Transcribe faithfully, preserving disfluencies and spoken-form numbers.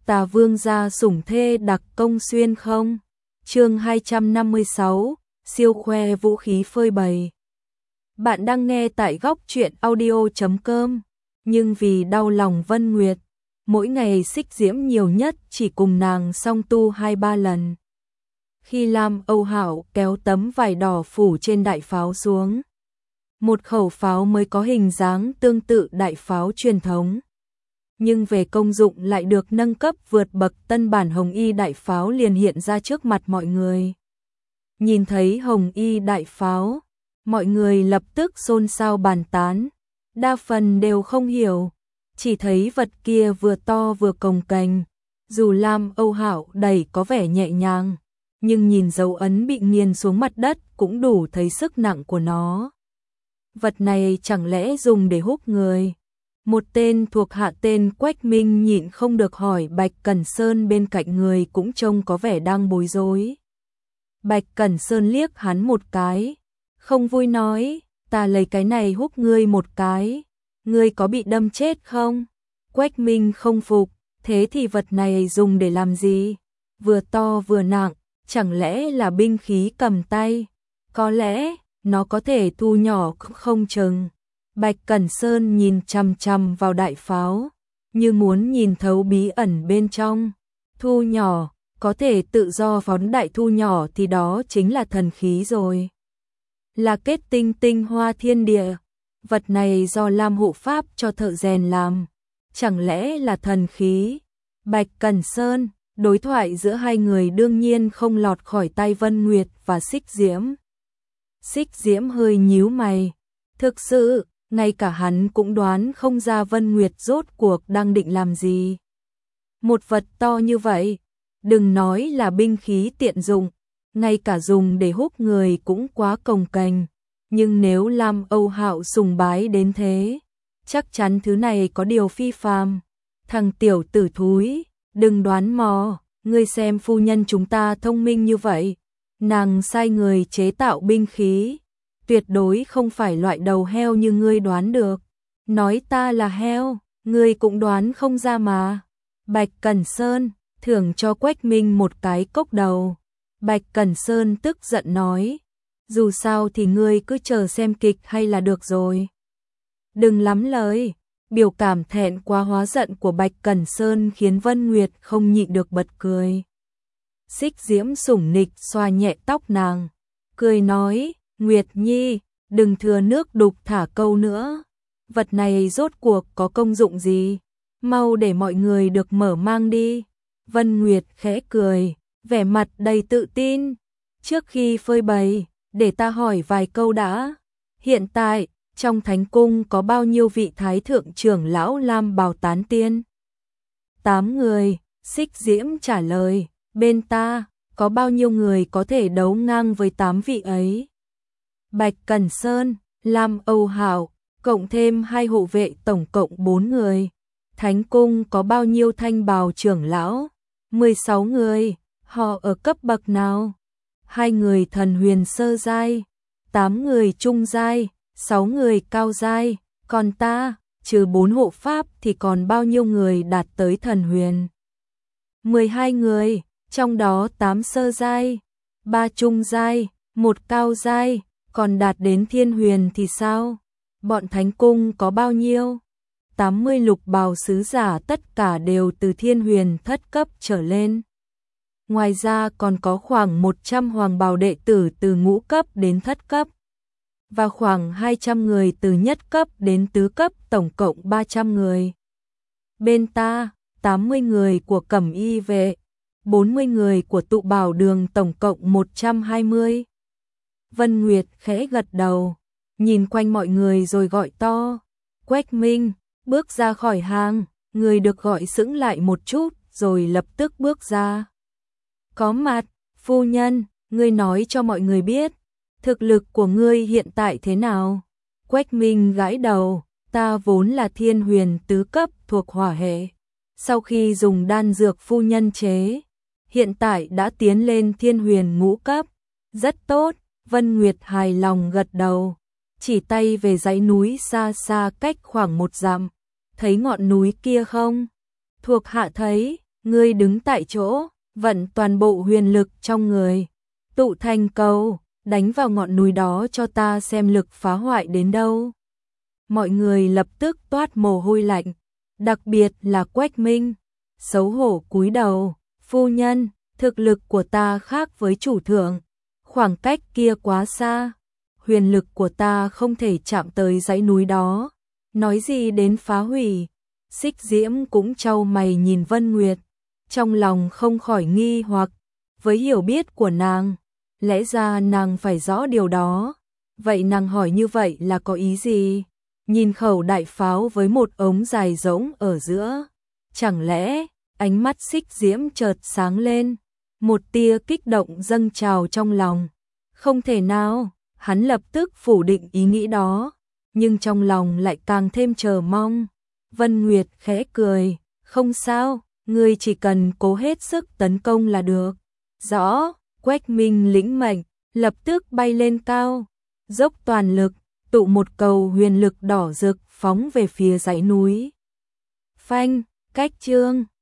Tà Vương gia sủng thê đặc công xuyên không? Chương hai trăm năm mươi sáu, siêu khoe vũ khí phơi bày. Bạn đang nghe tại góc truyện audio chấm com, nhưng vì đau lòng Vân Nguyệt, mỗi ngày Xích Diễm nhiều nhất chỉ cùng nàng song tu hai ba lần. Khi Lam Âu Hạo kéo tấm vải đỏ phủ trên đại pháo xuống, một khẩu pháo mới có hình dáng tương tự đại pháo truyền thống, nhưng về công dụng lại được nâng cấp vượt bậc. Tân bản Hồng Y đại pháo liền hiện ra trước mặt mọi người. Nhìn thấy Hồng Y đại pháo, mọi người lập tức xôn xao bàn tán, đa phần đều không hiểu, chỉ thấy vật kia vừa to vừa cồng kềnh, dù Lam Âu Hạo đẩy có vẻ nhẹ nhàng, nhưng nhìn dấu ấn bị nghiền xuống mặt đất cũng đủ thấy sức nặng của nó. Vật này chẳng lẽ dùng để húc người? Một tên thuộc hạ tên Quách Minh nhịn không được hỏi. Bạch Cẩn Sơn bên cạnh người cũng trông có vẻ đang bối rối. Bạch Cẩn Sơn liếc hắn một cái, không vui nói, ta lấy cái này húc ngươi một cái, ngươi có bị đâm chết không? Quách Minh không phục, thế thì vật này dùng để làm gì? Vừa to vừa nặng, chẳng lẽ là binh khí cầm tay? Có lẽ nó có thể thu nhỏ không chừng. Bạch Cẩn Sơn nhìn chằm chằm vào đại pháo, như muốn nhìn thấu bí ẩn bên trong. Thu nhỏ, có thể tự do phóng đại thu nhỏ thì đó chính là thần khí rồi. Là kết tinh tinh hoa thiên địa, vật này do Lam hộ pháp cho thợ rèn làm, chẳng lẽ là thần khí? Bạch Cẩn Sơn, đối thoại giữa hai người đương nhiên không lọt khỏi tai Vân Nguyệt và Xích Diễm. Xích Diễm hơi nhíu mày, thực sự, ngay cả hắn cũng đoán không ra Vân Nguyệt rốt cuộc đang định làm gì. Một vật to như vậy, đừng nói là binh khí tiện dụng, ngay cả dùng để húc người cũng quá cồng kềnh, nhưng nếu Lam Âu Hạo sùng bái đến thế, chắc chắn thứ này có điều phi phàm. Thằng tiểu tử thúi, đừng đoán mò, ngươi xem phu nhân chúng ta thông minh như vậy, nàng sai người chế tạo binh khí, tuyệt đối không phải loại đầu heo như ngươi đoán được. Nói ta là heo, ngươi cũng đoán không ra mà. Bạch Cẩn Sơn thưởng cho Quách Minh một cái cốc đầu. Bạch Cẩn Sơn tức giận nói, dù sao thì ngươi cứ chờ xem kịch hay là được rồi. Đừng lắm lời. Biểu cảm thẹn quá hóa giận của Bạch Cẩn Sơn khiến Vân Nguyệt không nhịn được bật cười. Xích Diễm sủng nịch xoa nhẹ tóc nàng, cười nói, Nguyệt Nhi, đừng thừa nước đục thả câu nữa. Vật này rốt cuộc có công dụng gì? Mau để mọi người được mở mang đi. Vân Nguyệt khẽ cười, vẻ mặt đầy tự tin. Trước khi phơi bày, để ta hỏi vài câu đã. Hiện tại, trong thánh cung có bao nhiêu vị thái thượng trưởng lão Lam Bào tán tiên? Tám người, Xích Diễm trả lời. Bên ta, có bao nhiêu người có thể đấu ngang với tám vị ấy? Bạch Cẩn Sơn, Lam Âu Hạo, cộng thêm hai hộ vệ tổng cộng bốn người. Thánh cung có bao nhiêu thanh bào trưởng lão? mười sáu người, họ ở cấp bậc nào? Hai người thần huyền sơ giai, tám người trung giai, sáu người cao giai, còn ta, trừ bốn hộ pháp thì còn bao nhiêu người đạt tới thần huyền? mười hai người, trong đó tám sơ giai, ba trung giai, một cao giai, còn đạt đến thiên huyền thì sao? Bọn thánh cung có bao nhiêu? tám mươi lục bào sứ giả tất cả đều từ thiên huyền thất cấp trở lên. Ngoài ra còn có khoảng một trăm hoàng bào đệ tử từ ngũ cấp đến thất cấp, và khoảng hai trăm người từ nhất cấp đến tứ cấp, tổng cộng ba trăm người. Bên ta, tám mươi người của Cẩm Y vệ, bốn mươi người của tụ bảo đường, tổng cộng một trăm hai mươi. Vân Nguyệt khẽ gật đầu, nhìn quanh mọi người rồi gọi to, Quách Minh, bước ra khỏi hàng. Người được gọi sững lại một chút rồi lập tức bước ra. Có mặt, phu nhân, ngươi nói cho mọi người biết, thực lực của ngươi hiện tại thế nào? Quách Minh gãi đầu, ta vốn là thiên huyền tứ cấp thuộc hỏa hệ. Sau khi dùng đan dược phu nhân chế, hiện tại đã tiến lên thiên huyền ngũ cấp. Rất tốt, Vân Nguyệt hài lòng gật đầu, chỉ tay về dãy núi xa xa cách khoảng một dặm. Thấy ngọn núi kia không? Thuộc hạ thấy, Ngươi đứng tại chỗ, vận toàn bộ huyền lực trong người, tụ thành cầu, đánh vào ngọn núi đó cho ta xem lực phá hoại đến đâu. Mọi người lập tức toát mồ hôi lạnh, đặc biệt là Quách Minh, xấu hổ cúi đầu, phu nhân, thực lực của ta khác với chủ thượng, khoảng cách kia quá xa, huyền lực của ta không thể chạm tới dãy núi đó, nói gì đến phá hủy. Xích Diễm cũng chau mày nhìn Vân Nguyệt, trong lòng không khỏi nghi hoặc, với hiểu biết của nàng, lẽ ra nàng phải rõ điều đó, vậy nàng hỏi như vậy là có ý gì? Nhìn khẩu đại pháo với một ống dài rỗng ở giữa, chẳng lẽ, ánh mắt Xích Diễm chợt sáng lên, một tia kích động dâng trào trong lòng. Không thể nào, hắn lập tức phủ định ý nghĩ đó, nhưng trong lòng lại càng thêm chờ mong. Vân Nguyệt khẽ cười, không sao, ngươi chỉ cần cố hết sức tấn công là được. Rõ, Quách Minh lĩnh mệnh, lập tức bay lên cao, dốc toàn lực, tụ một cầu huyền lực đỏ rực phóng về phía dãy núi. Phanh, cách chương